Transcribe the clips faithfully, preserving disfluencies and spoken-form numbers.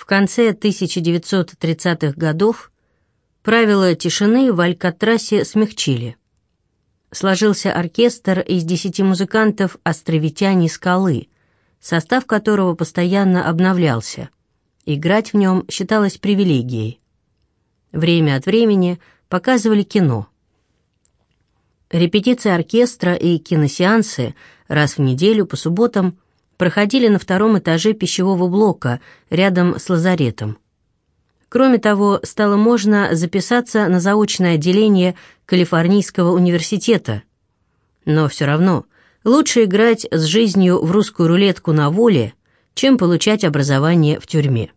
конце тысяча девятьсот тридцатых годов правила тишины в Алькатрасе смягчили. Сложился оркестр из десяти музыкантов «Островитяне скалы», состав которого постоянно обновлялся. Играть в нем считалось привилегией. Время от времени показывали кино. Репетиции оркестра и киносеансы раз в неделю по субботам проходили на втором этаже пищевого блока рядом с лазаретом. Кроме того, стало можно записаться на заочное отделение Калифорнийского университета. Но все равно лучше играть с жизнью в русскую рулетку на воле, чем получать образование в тюрьме.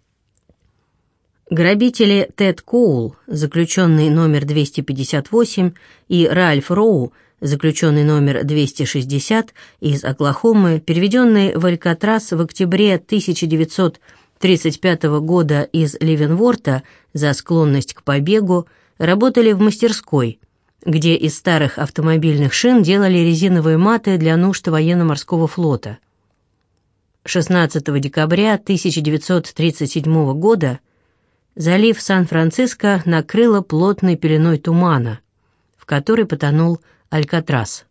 Грабители Тед Коул, заключенный номер двести пятьдесят восемь, и Ральф Роу, заключенный номер двести шестьдесят, из Оклахомы, переведенный в Алькатрас в октябре тысяча девятьсот тридцать пятого года из Ливенворта за склонность к побегу, работали в мастерской, где из старых автомобильных шин делали резиновые маты для нужд военно-морского флота. шестнадцатого декабря тысяча девятьсот тридцать седьмого года залив Сан-Франциско накрыло плотной пеленой тумана, в который потонул Алькатрас.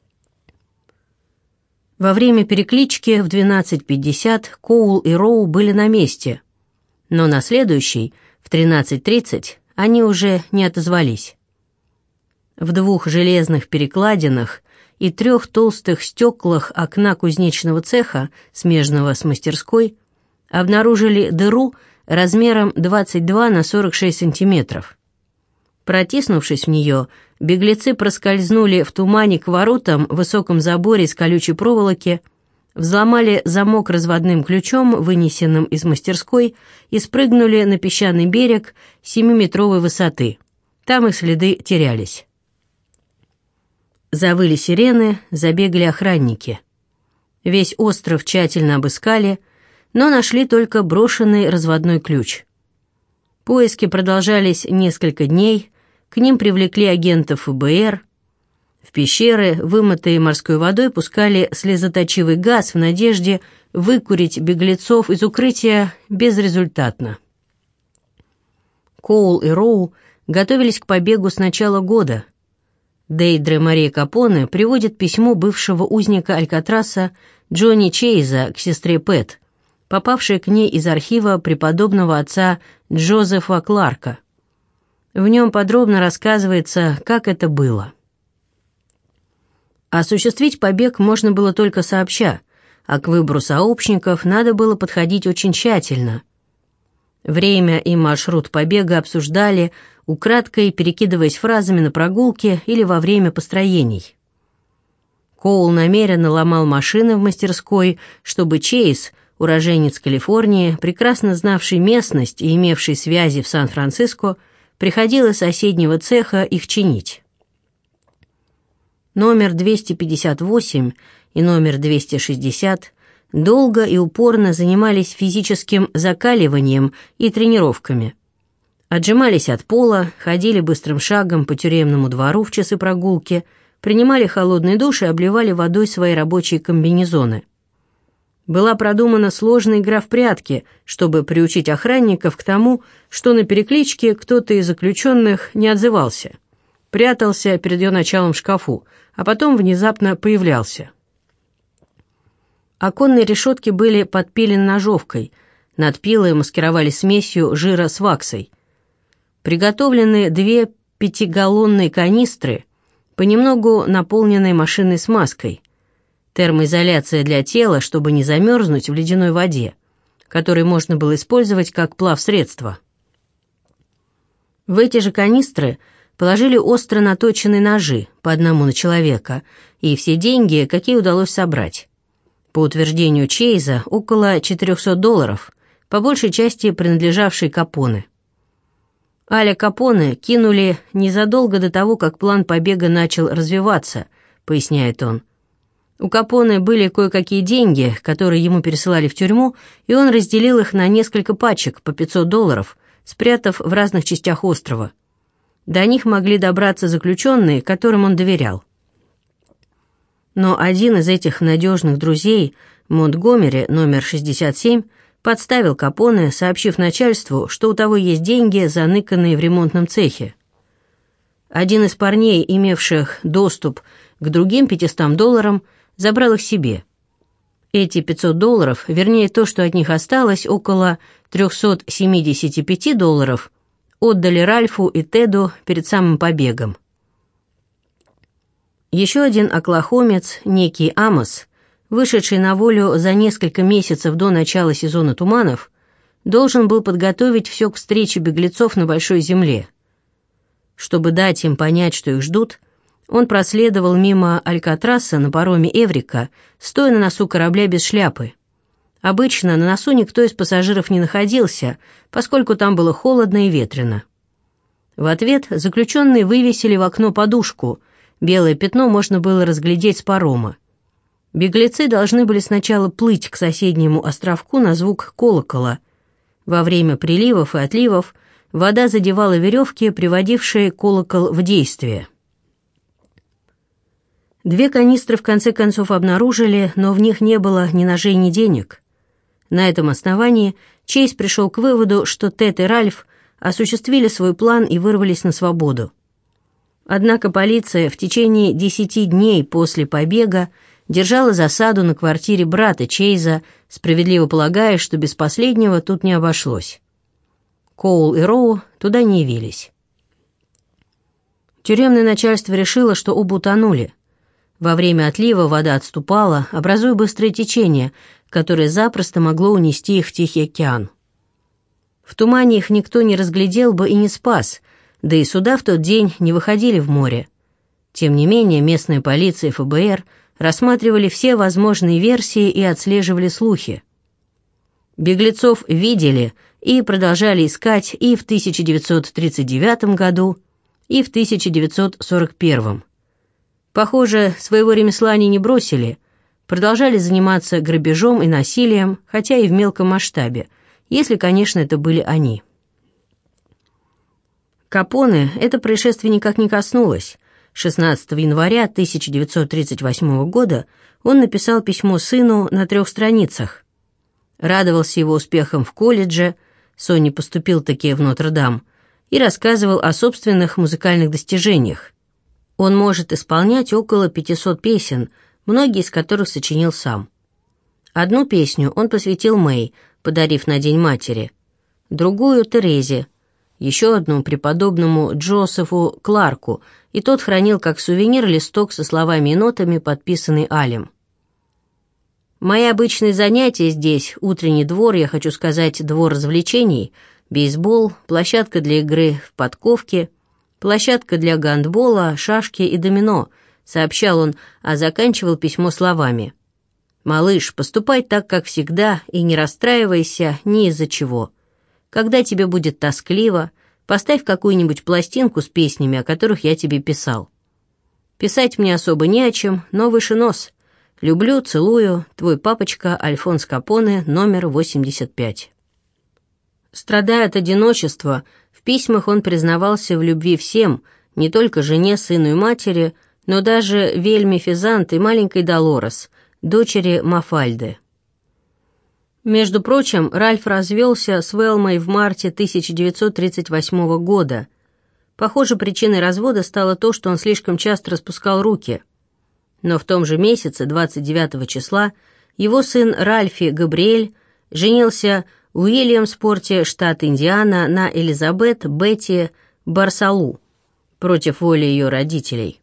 Во время переклички в двенадцать пятьдесят Коул и Роу были на месте, но на следующий, в тринадцать тридцать, они уже не отозвались. В двух железных перекладинах и трех толстых стеклах окна кузнечного цеха, смежного с мастерской, обнаружили дыру размером двадцать два на сорок шесть сантиметров. Протиснувшись в нее, беглецы проскользнули в тумане к воротам в высоком заборе из колючей проволоки, взломали замок разводным ключом, вынесенным из мастерской, и спрыгнули на песчаный берег семиметровой высоты. Там их следы терялись. Завыли сирены, забегали охранники. Весь остров тщательно обыскали, но нашли только брошенный разводной ключ. Поиски продолжались несколько дней, к ним привлекли агентов эф бэ эр. В пещеры, вымытые морской водой, пускали слезоточивый газ в надежде выкурить беглецов из укрытия безрезультатно. Коул и Роу готовились к побегу с начала года. Дейдре Мария Капоне приводит письмо бывшего узника Алькатраса Джонни Чейза к сестре Пэт, попавшей к ней из архива преподобного отца Джозефа Кларка. В нем подробно рассказывается, как это было. Осуществить побег можно было только сообща, а к выбору сообщников надо было подходить очень тщательно. Время и маршрут побега обсуждали, украдкой перекидываясь фразами на прогулке или во время построений. Коул намеренно ломал машины в мастерской, чтобы Чейз, уроженец Калифорнии, прекрасно знавший местность и имевший связи в Сан-Франциско, приходил из соседнего цеха их чинить. Номер двести пятьдесят восемь и номер двести шестьдесят долго и упорно занимались физическим закаливанием и тренировками. Отжимались от пола, ходили быстрым шагом по тюремному двору в часы прогулки, принимали холодный душ и обливали водой свои рабочие комбинезоны. Была продумана сложная игра в прятки, чтобы приучить охранников к тому, что на перекличке кто-то из заключенных не отзывался, прятался перед ее началом в шкафу, а потом внезапно появлялся. Оконные решетки были подпилены ножовкой, над пилой маскировали смесью жира с ваксой. Приготовлены две пятигаллонные канистры, понемногу наполненные машинной смазкой, термоизоляция для тела, чтобы не замерзнуть в ледяной воде, которую можно было использовать как плавсредство. В эти же канистры положили остро наточенные ножи, по одному на человека, и все деньги, какие удалось собрать. По утверждению Чейза, около четырехсот долларов, по большей части принадлежавшие Капоне. Аля Капоне кинули незадолго до того, как план побега начал развиваться, поясняет он. У Капоне были кое-какие деньги, которые ему пересылали в тюрьму, и он разделил их на несколько пачек по пятьсот долларов, спрятав в разных частях острова. До них могли добраться заключенные, которым он доверял. Но один из этих надежных друзей, Монтгомери, номер шестьдесят семь, Подставил Капоне, сообщив начальству, что у того есть деньги, заныканные в ремонтном цехе. Один из парней, имевших доступ к другим пятистам долларам, забрал их себе. Эти пятьсот долларов, вернее то, что от них осталось, около триста семьдесят пять долларов, отдали Ральфу и Теду перед самым побегом. Еще один оклахомец, некий Амос, вышедший на волю за несколько месяцев до начала сезона туманов, должен был подготовить все к встрече беглецов на Большой Земле. Чтобы дать им понять, что их ждут, он проследовал мимо Алькатраса на пароме «Эврика», стоя на носу корабля без шляпы. Обычно на носу никто из пассажиров не находился, поскольку там было холодно и ветрено. В ответ заключенные вывесили в окно подушку, белое пятно можно было разглядеть с парома. Беглецы должны были сначала плыть к соседнему островку на звук колокола. Во время приливов и отливов вода задевала веревки, приводившие колокол в действие. Две канистры в конце концов обнаружили, но в них не было ни ножей, ни денег. На этом основании Чейз пришел к выводу, что Тед и Ральф осуществили свой план и вырвались на свободу. Однако полиция в течение десяти дней после побега держала засаду на квартире брата Чейза, справедливо полагая, что без последнего тут не обошлось. Коул и Роу туда не явились. Тюремное начальство решило, что оба утонули. Во время отлива вода отступала, образуя быстрое течение, которое запросто могло унести их в Тихий океан. В тумане их никто не разглядел бы и не спас, да и суда в тот день не выходили в море. Тем не менее, местная полиция и эф бэ эр рассматривали все возможные версии и отслеживали слухи. Беглецов видели и продолжали искать и в тысяча девятьсот тридцать девятом году, и в тысяча девятьсот сорок первом. Похоже, своего ремесла они не бросили, продолжали заниматься грабежом и насилием, хотя и в мелком масштабе, если, конечно, это были они. Капоне это происшествие никак не коснулось. шестнадцатого января тысяча девятьсот тридцать восьмого года он написал письмо сыну на трех страницах. Радовался его успехам в колледже, Сонни поступил-таки в Нотр-Дам, и рассказывал о собственных музыкальных достижениях. Он может исполнять около пятисот песен, многие из которых сочинил сам. Одну песню он посвятил Мэй, подарив на День матери, другую — Терезе, еще одну — преподобному Джозефу Кларку, и тот хранил как сувенир листок со словами и нотами, подписанный Алем. Мои обычные занятия здесь — утренний двор, я хочу сказать, двор развлечений, бейсбол, площадка для игры в подковки, площадка для гандбола, шашки и домино, сообщал он, а заканчивал письмо словами: «Малыш, поступай так, как всегда, и не расстраивайся ни из-за чего. Когда тебе будет тоскливо, поставь какую-нибудь пластинку с песнями, о которых я тебе писал. Писать мне особо не о чем, но выше нос. Люблю, целую, твой папочка Альфонс Капоне, номер восемьдесят пять». Страдая от одиночества, в письмах он признавался в любви всем, не только жене, сыну и матери, но даже Вельме Физант и маленькой Долорес, дочери Мафальды. Между прочим, Ральф развелся с Велмой в марте тысяча девятьсот тридцать восьмого года. Похоже, причиной развода стало то, что он слишком часто распускал руки. Но в том же месяце, двадцать девятого числа, его сын Ральфи Габриэль женился в Уильямспорте, штат Индиана, на Элизабет Бетти Барсалу, против воли ее родителей.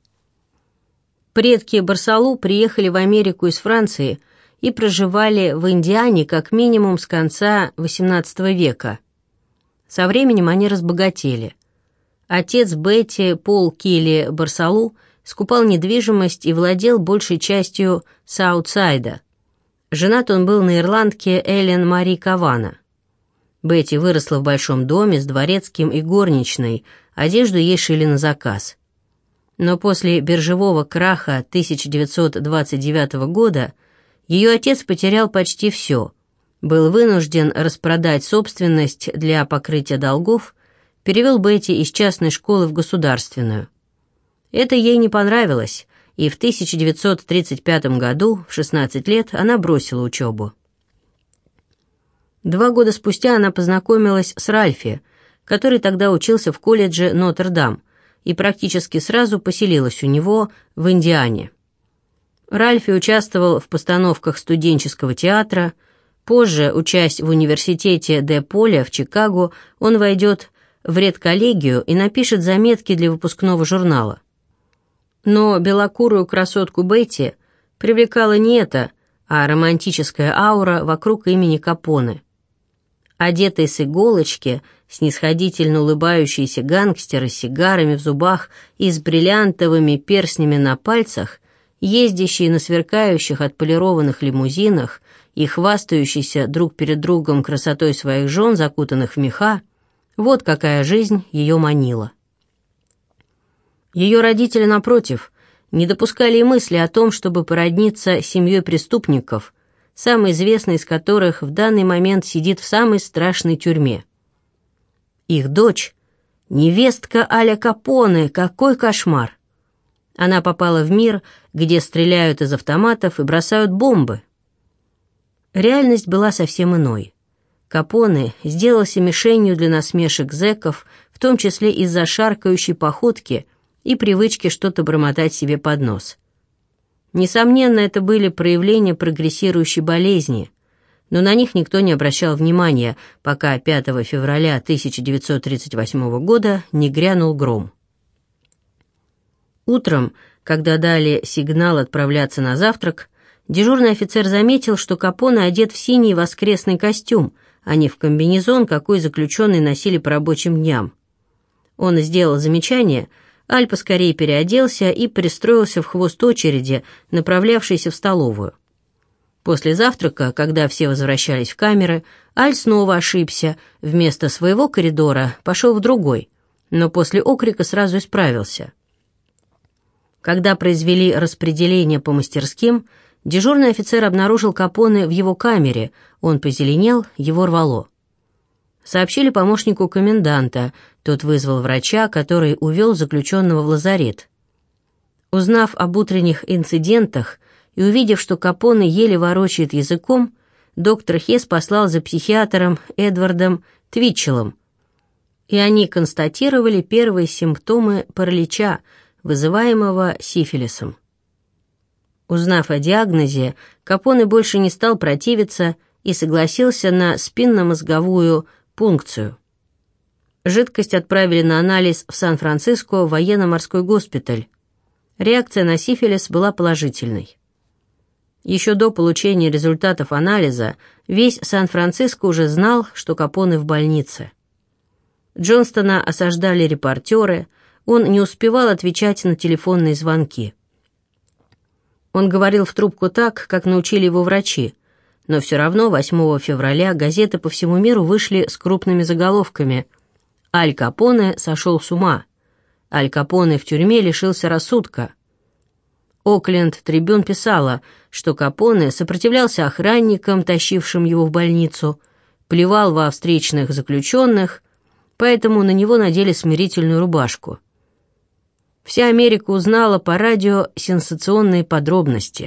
Предки Барсалу приехали в Америку из Франции и проживали в Индиане как минимум с конца восемнадцатого века. Со временем они разбогатели. Отец Бетти, Пол Килли Барсалу, скупал недвижимость и владел большей частью Саутсайда. Женат он был на ирландке Эллен Мари Кавана. Бетти выросла в большом доме с дворецким и горничной, одежду ей шили на заказ. Но после биржевого краха тысяча девятьсот двадцать девятого года ее отец потерял почти все, был вынужден распродать собственность для покрытия долгов, перевел Бетти из частной школы в государственную. Это ей не понравилось, и в тысяча девятьсот тридцать пятом году, в шестнадцать лет, она бросила учебу. Два года спустя она познакомилась с Ральфи, который тогда учился в колледже Нотр-Дам, и практически сразу поселилась у него в Индиане. Ральфи участвовал в постановках студенческого театра. Позже, учась в университете Де Поля в Чикаго, он войдет в редколлегию и напишет заметки для выпускного журнала. Но белокурую красотку Бетти привлекала не это, а романтическая аура вокруг имени Капоне. Одетый с иголочки, снисходительно улыбающийся гангстер с сигарами в зубах и с бриллиантовыми перстнями на пальцах, ездящий на сверкающих отполированных лимузинах и хвастающийся друг перед другом красотой своих жен, закутанных в меха, вот какая жизнь ее манила. Ее родители, напротив, не допускали и мысли о том, чтобы породниться с семьей преступников, самый известный из которых в данный момент сидит в самой страшной тюрьме. Их дочь — невестка Аля Капоне, какой кошмар! Она попала в мир, где стреляют из автоматов и бросают бомбы. Реальность была совсем иной. Капоне сделался мишенью для насмешек зэков, в том числе из-за шаркающей походки и привычки что-то бормотать себе под нос. Несомненно, это были проявления прогрессирующей болезни, но на них никто не обращал внимания, пока пятого февраля тысяча девятьсот тридцать восьмого года не грянул гром. Утром, когда дали сигнал отправляться на завтрак, дежурный офицер заметил, что Капоне одет в синий воскресный костюм, а не в комбинезон, какой заключенные носили по рабочим дням. Он сделал замечание, Аль поскорее переоделся и пристроился в хвост очереди, направлявшейся в столовую. После завтрака, когда все возвращались в камеры, Аль снова ошибся, вместо своего коридора пошел в другой, но после окрика сразу исправился. Когда произвели распределение по мастерским, дежурный офицер обнаружил Капоне в его камере, он позеленел, его рвало. Сообщили помощнику коменданта, тот вызвал врача, который увел заключенного в лазарет. Узнав об утренних инцидентах и увидев, что Капоне еле ворочает языком, доктор Хесс послал за психиатром Эдвардом Твитчеллом, и они констатировали первые симптомы паралича, вызываемого сифилисом. Узнав о диагнозе, Капоне больше не стал противиться и согласился на спинномозговую пункцию. Жидкость отправили на анализ в Сан-Франциско военно-морской госпиталь. Реакция на сифилис была положительной. Еще до получения результатов анализа весь Сан-Франциско уже знал, что Капоне в больнице. Джонстона осаждали репортеры, он не успевал отвечать на телефонные звонки. Он говорил в трубку так, как научили его врачи, но все равно восьмого февраля газеты по всему миру вышли с крупными заголовками: «Аль Капоне сошел с ума», «Аль Капоне в тюрьме лишился рассудка». Окленд Трибюн писала, что Капоне сопротивлялся охранникам, тащившим его в больницу, плевал во встречных заключенных, поэтому на него надели смирительную рубашку. Вся Америка узнала по радио сенсационные подробности.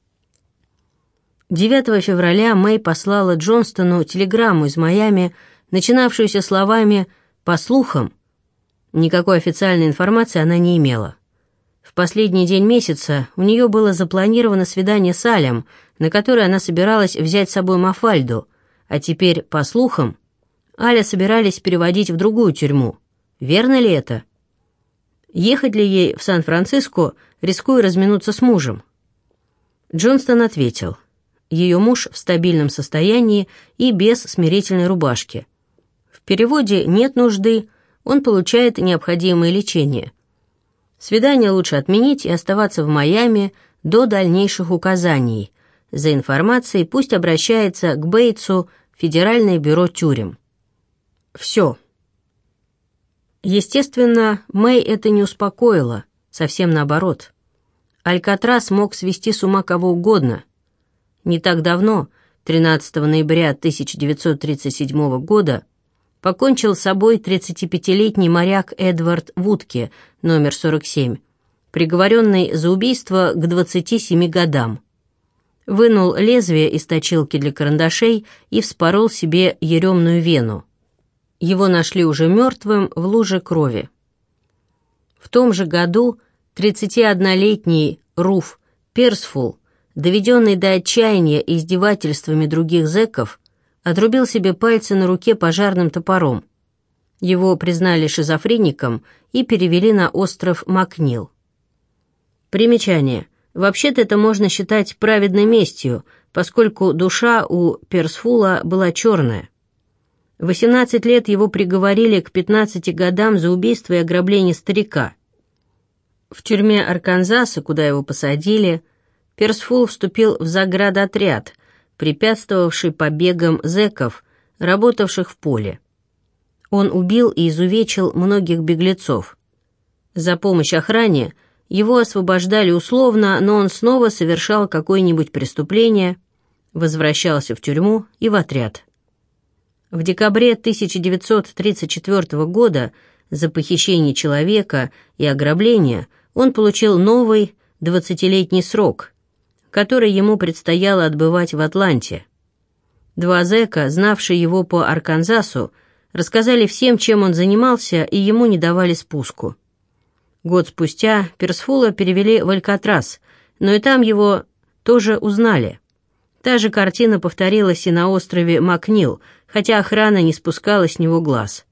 девятого февраля Мэй послала Джонстону телеграмму из Майами, начинавшуюся словами «по слухам». Никакой официальной информации она не имела. В последний день месяца у нее было запланировано свидание с Алем, на которое она собиралась взять с собой Мафальду, а теперь, по слухам, Аля собирались переводить в другую тюрьму. Верно ли это? Ехать ли ей в Сан-Франциско, рискуя разминуться с мужем? Джонстон ответил: ее муж в стабильном состоянии и без смирительной рубашки. В переводе нет нужды, он получает необходимое лечение. Свидание лучше отменить и оставаться в Майами до дальнейших указаний. За информацией пусть обращается к Бейтсу, Федеральное бюро тюрем. Все. Естественно, Мэй это не успокоило, совсем наоборот. Алькатрас мог свести с ума кого угодно. Не так давно, тринадцатого ноября тысяча девятьсот тридцать седьмого года, покончил с собой тридцатипятилетний моряк Эдвард Вудке, номер сорок семь, приговоренный за убийство к двадцати семи годам. вынул лезвие из точилки для карандашей и вспорол себе еремную вену. Его нашли уже мертвым в луже крови. В том же году тридцатиоднолетний Руф Персфул, доведенный до отчаяния издевательствами других зэков, отрубил себе пальцы на руке пожарным топором. Его признали шизофреником и перевели на остров Макнил. Примечание. Вообще-то это можно считать праведной местью, поскольку душа у Персфула была черная. В восемнадцать лет его приговорили к пятнадцати годам за убийство и ограбление старика. В тюрьме Арканзаса, куда его посадили, Персфул вступил в заградотряд, препятствовавший побегам зэков, работавших в поле. Он убил и изувечил многих беглецов. За помощь охране его освобождали условно, но он снова совершал какое-нибудь преступление, возвращался в тюрьму и в отряд. В декабре тысяча девятьсот тридцать четвёртого года за похищение человека и ограбление он получил новый двадцатилетний срок, который ему предстояло отбывать в Атланте. Два зэка, знавшие его по Арканзасу, рассказали всем, чем он занимался, и ему не давали спуску. Год спустя Персфула перевели в Алькатрас, но и там его тоже узнали. Та же картина повторилась и на острове Макнил, хотя охрана не спускала с него глаз.